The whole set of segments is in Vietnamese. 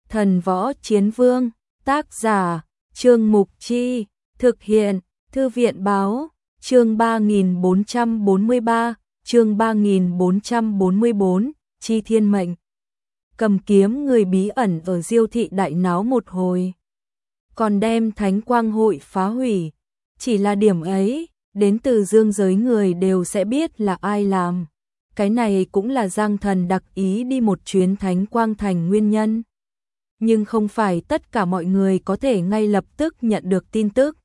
Thần Võ Chiến Vương, tác giả, Trương Mục Chi, thực hiện, Thư viện Báo, chương 3443, chương 3444, Chi Thiên Mệnh. Cầm kiếm người bí ẩn ở Diêu thị đại náo một hồi, còn đem Thánh Quang Hội phá hủy. Chỉ là điểm ấy, đến từ dương giới người đều sẽ biết là ai làm. Cái này cũng là Giang Thần đặc ý đi một chuyến Thánh Quang Thành nguyên nhân. Nhưng không phải tất cả mọi người có thể ngay lập tức nhận được tin tức.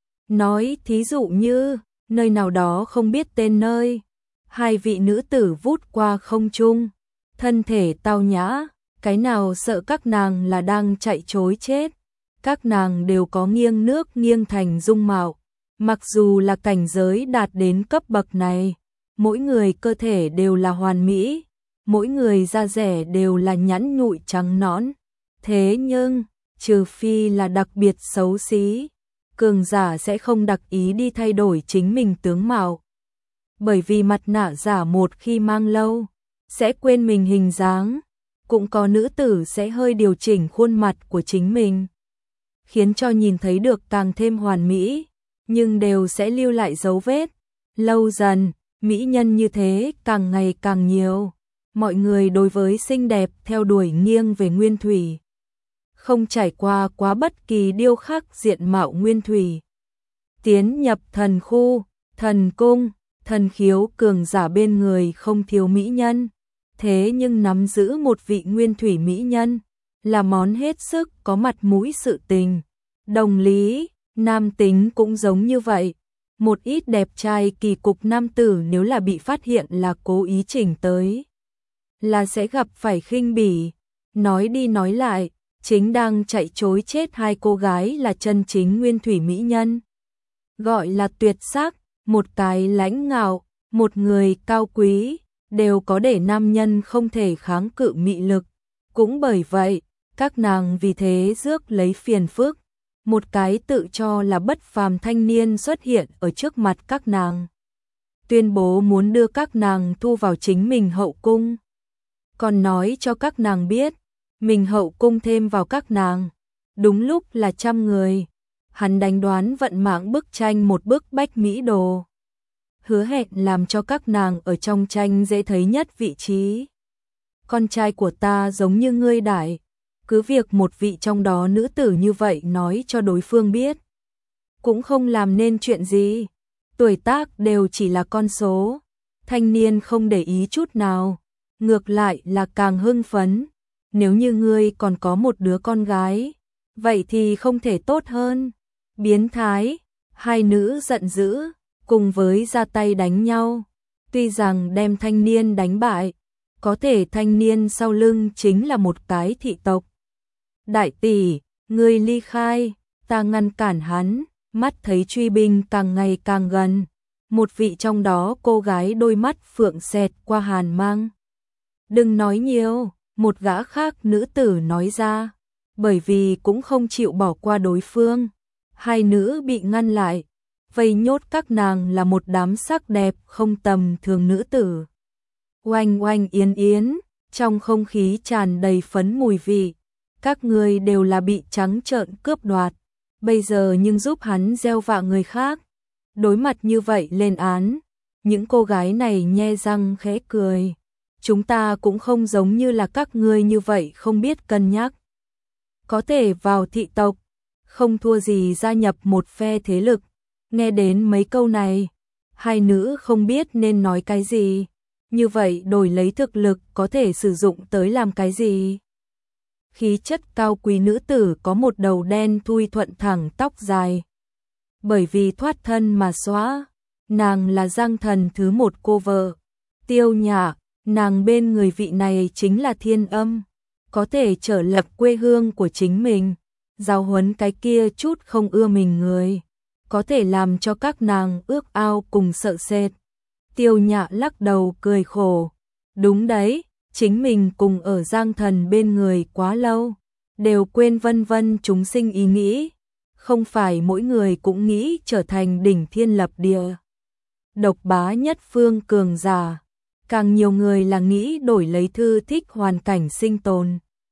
Nói thí dụ như, nơi nào đó không biết tên nơi, hai vị nữ tử vút qua không trung, thân thể tao nhã, cái nào sợ các nàng là đang chạy trối chết. Các nàng đều có nghiêng nước nghiêng thành dung mạo, mặc dù là cảnh giới đạt đến cấp bậc này, mỗi người cơ thể đều là hoàn mỹ, mỗi người da rẻ đều là nhẵn nhụi trắng nõn. Thế nhưng, trừ phi là đặc biệt xấu xí, cường giả sẽ không đặc ý đi thay đổi chính mình tướng mạo. Bởi vì mặt nạ giả một khi mang lâu, sẽ quên mình hình dáng. Cũng có nữ tử sẽ hơi điều chỉnh khuôn mặt của chính mình, khiến cho nhìn thấy được càng thêm hoàn mỹ, nhưng đều sẽ lưu lại dấu vết. Lâu dần, mỹ nhân như thế càng ngày càng nhiều. Mọi người đối với xinh đẹp theo đuổi nghiêng về nguyên thủy, không trải qua quá bất kỳ điêu khắc diện mạo nguyên thủy. Tiến nhập thần khu, thần cung, thần khiếu cường giả bên người không thiếu mỹ nhân. Thế nhưng nắm giữ một vị nguyên thủy mỹ nhân là món hết sức có mặt mũi sự tình. Đồng lý, nam tính cũng giống như vậy. Một ít đẹp trai kỳ cục nam tử nếu là bị phát hiện là cố ý chỉnh tới, là sẽ gặp phải khinh bỉ. Nói đi nói lại, chính đang chạy trối chết hai cô gái là chân chính nguyên thủy mỹ nhân. Gọi là tuyệt sắc, một cái lãnh ngạo, một người cao quý, đều có để nam nhân không thể kháng cự mị lực. Cũng bởi vậy, các nàng vì thế rước lấy phiền phức. Một cái tự cho là bất phàm thanh niên xuất hiện ở trước mặt các nàng, tuyên bố muốn đưa các nàng thu vào chính mình hậu cung. Còn nói cho các nàng biết, mình hậu cung thêm vào các nàng, đúng lúc là 100 người. Hắn đánh đoán vận mạng bức tranh một bức bách mỹ đồ, hứa hẹn làm cho các nàng ở trong tranh dễ thấy nhất vị trí. Con trai của ta giống như ngươi đại, cứ việc một vị trong đó nữ tử như vậy nói cho đối phương biết, cũng không làm nên chuyện gì. Tuổi tác đều chỉ là con số. Thanh niên không để ý chút nào, ngược lại là càng hưng phấn. Nếu như ngươi còn có một đứa con gái, vậy thì không thể tốt hơn. Biến thái, hai nữ giận dữ, cùng với ra tay đánh nhau. Tuy rằng đem thanh niên đánh bại, có thể thanh niên sau lưng chính là một cái thị tộc. Đại tỷ, ngươi ly khai, ta ngăn cản hắn. Mắt thấy truy binh càng ngày càng gần, một vị trong đó cô gái đôi mắt phượng xẹt qua hàn mang. Đừng nói nhiều, một gã khác nữ tử nói ra, bởi vì cũng không chịu bỏ qua đối phương. Hai nữ bị ngăn lại, vây nhốt các nàng là một đám sắc đẹp không tầm thường nữ tử. Oanh oanh yến yến, trong không khí tràn đầy phấn mùi vị. Các người đều là bị trắng trợn cướp đoạt, bây giờ nhưng giúp hắn gieo vạ người khác. Đối mặt như vậy lên án, những cô gái này nhe răng khẽ cười. Chúng ta cũng không giống như là các ngươi như vậy không biết cân nhắc. Có thể vào thị tộc, không thua gì gia nhập một phe thế lực. Nghe đến mấy câu này, hai nữ không biết nên nói cái gì. Như vậy đổi lấy thực lực có thể sử dụng tới làm cái gì? Khí chất cao quý nữ tử có một đầu đen thui thuận thẳng tóc dài. Bởi vì thoát thân mà xóa, nàng là Giang Thần thứ một cô vợ. Tiêu Nhã, nàng bên người vị này chính là Thiên Âm, có thể trở lập quê hương của chính mình, giáo huấn cái kia chút không ưa mình người, có thể làm cho các nàng ước ao cùng sợ sệt. Tiêu Nhã lắc đầu cười khổ, đúng đấy, chính mình cùng ở Giang Thần bên người quá lâu, đều quên vân vân chúng sinh ý nghĩ, không phải mỗi người cũng nghĩ trở thành đỉnh thiên lập địa, độc bá nhất phương cường giả, càng nhiều người là nghĩ đổi lấy thư thích hoàn cảnh sinh tồn.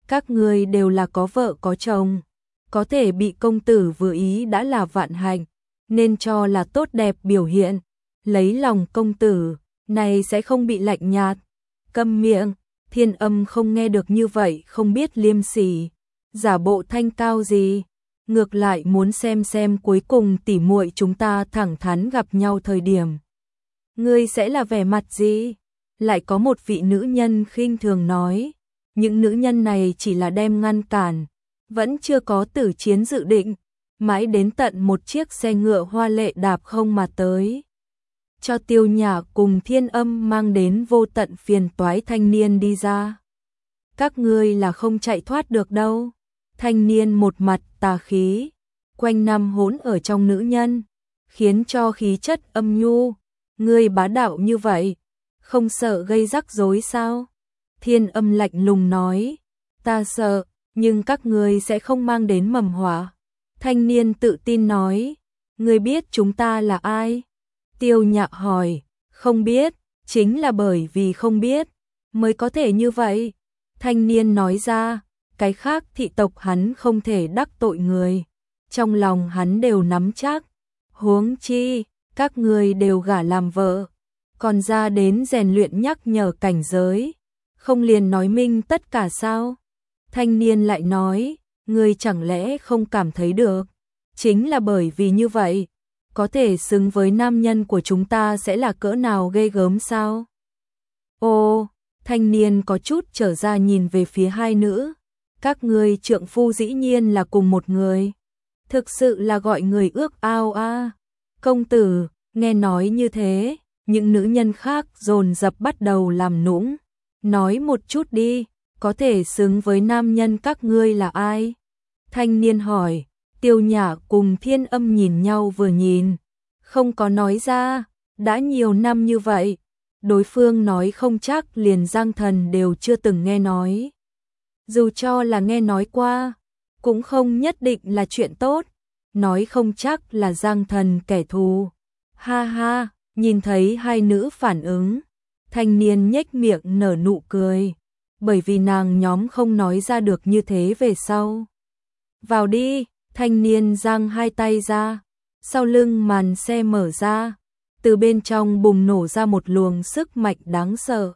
Các ngươi đều là có vợ có chồng, có thể bị công tử vừa ý đã là vạn hạnh, nên cho là tốt đẹp biểu hiện, lấy lòng công tử, này sẽ không bị lạnh nhạt. Câm miệng, Thiên Âm không nghe được như vậy không biết liêm sỉ, giả bộ thanh cao gì, ngược lại muốn xem cuối cùng tỉ muội chúng ta thẳng thắn gặp nhau thời điểm. Ngươi sẽ là vẻ mặt gì? Lại có một vị nữ nhân khinh thường nói, những nữ nhân này chỉ là đem ngăn cản, vẫn chưa có tử chiến dự định, mãi đến tận một chiếc xe ngựa hoa lệ đạp không mà tới. Cho Tiêu Nhã cùng Thiên Âm mang đến vô tận phiền toái thanh niên đi ra. Các ngươi là không chạy thoát được đâu. Thanh niên một mặt tà khí, quanh năm hỗn ở trong nữ nhân, khiến cho khí chất âm nhu. Ngươi bá đạo như vậy, không sợ gây rắc rối sao? Thiên Âm lạnh lùng nói, ta sợ, nhưng các ngươi sẽ không mang đến mầm họa. Thanh niên tự tin nói, ngươi biết chúng ta là ai? Tiêu Nhã hỏi, không biết, chính là bởi vì không biết, mới có thể như vậy. Thanh niên nói ra, cái khác thị tộc hắn không thể đắc tội người, trong lòng hắn đều nắm chắc. Huống chi, các người đều gả làm vợ, còn ra đến rèn luyện nhắc nhở cảnh giới, không liền nói minh tất cả sao? Thanh niên lại nói, ngươi chẳng lẽ không cảm thấy được, chính là bởi vì như vậy, có thể xứng với nam nhân của chúng ta sẽ là cỡ nào ghê gớm sao? Ô, thanh niên có chút trở ra nhìn về phía hai nữ, các ngươi trượng phu dĩ nhiên là cùng một người, thực sự là gọi người ước ao a. Công tử, nghe nói như thế, những nữ nhân khác dồn dập bắt đầu làm nũng, nói một chút đi, có thể xứng với nam nhân các ngươi là ai? Thanh niên hỏi. Tiêu Nhã cùng Thiên Âm nhìn nhau vừa nhìn, không có nói ra, đã nhiều năm như vậy, đối phương nói không chắc liền Giang Thần đều chưa từng nghe nói. Dù cho là nghe nói qua, cũng không nhất định là chuyện tốt, nói không chắc là Giang Thần kẻ thù. Ha ha, nhìn thấy hai nữ phản ứng, thanh niên nhếch miệng nở nụ cười, bởi vì nàng nhóm không nói ra được như thế về sau. Vào đi. Thanh niên giang hai tay ra, sau lưng màn xe mở ra, từ bên trong bùng nổ ra một luồng sức mạnh đáng sợ.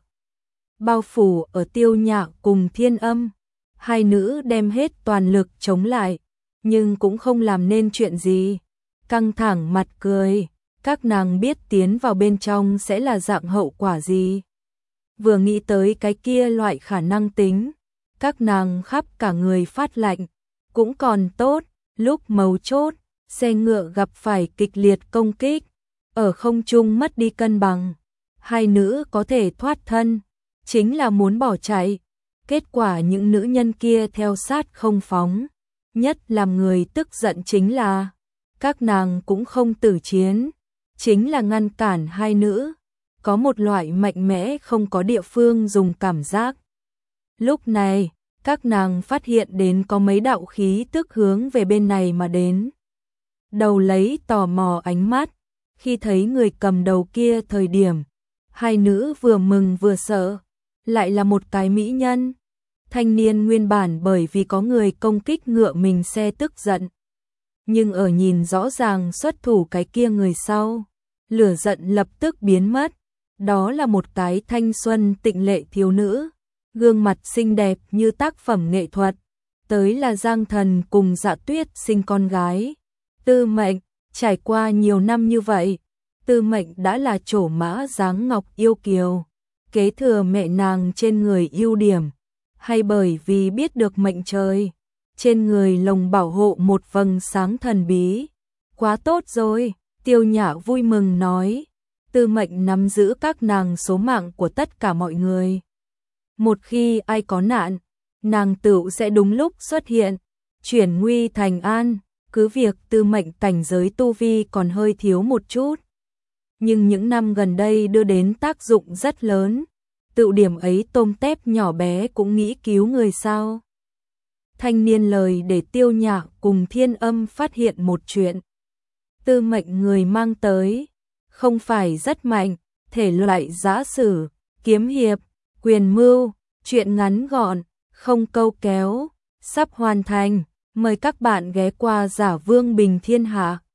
Bao phủ ở Tiêu Nhã cùng Thiên Âm, hai nữ đem hết toàn lực chống lại, nhưng cũng không làm nên chuyện gì. Căng thẳng mặt cười, các nàng biết tiến vào bên trong sẽ là dạng hậu quả gì. Vừa nghĩ tới cái kia loại khả năng tính, các nàng khắp cả người phát lạnh, cũng còn tốt. Lúc mấu chốt, xe ngựa gặp phải kịch liệt công kích, ở không trung mất đi cân bằng. Hai nữ có thể thoát thân, chính là muốn bỏ chạy. Kết quả những nữ nhân kia theo sát không phóng. Nhất làm người tức giận chính là, các nàng cũng không tử chiến, chính là ngăn cản hai nữ. Có một loại mạnh mẽ không có địa phương dùng cảm giác. Lúc này, các nàng phát hiện đến có mấy đạo khí tức hướng về bên này mà đến. Đầu lấy tò mò ánh mắt, khi thấy người cầm đầu kia thời điểm, hai nữ vừa mừng vừa sợ, lại là một cái mỹ nhân. Thanh niên nguyên bản bởi vì có người công kích ngựa mình xe tức giận, nhưng ở nhìn rõ ràng xuất thủ cái kia người sau, lửa giận lập tức biến mất. Đó là một cái thanh xuân tịnh lệ thiếu nữ, gương mặt xinh đẹp như tác phẩm nghệ thuật. Tới là Giang Thần cùng Dạ Tuyết sinh con gái. Tư Mệnh, trải qua nhiều năm như vậy, Tư Mệnh đã là trổ mã dáng ngọc yêu kiều, kế thừa mẹ nàng trên người ưu điểm, hay bởi vì biết được mệnh trời, trên người lồng bảo hộ một vầng sáng thần bí. Quá tốt rồi, Tiêu Nhã vui mừng nói, Tư Mệnh nắm giữ các nàng số mạng của tất cả mọi người. Một khi ai có nạn, nàng tựu sẽ đúng lúc xuất hiện, chuyển nguy thành an. Cứ việc Tư Mệnh cảnh giới tu vi còn hơi thiếu một chút, nhưng những năm gần đây đưa đến tác dụng rất lớn. Tự điểm ấy tôm tép nhỏ bé cũng nghĩ cứu người sao. Thanh niên lời để Tiêu Nhã cùng Thiên Âm phát hiện một chuyện. Tư Mệnh người mang tới, không phải rất mạnh, thể loại giã sử, kiếm hiệp, quyền mưu, chuyện ngắn gọn, không câu kéo, sắp hoàn thành. Mời các bạn ghé qua Giả Vương Bình Thiên Hạ.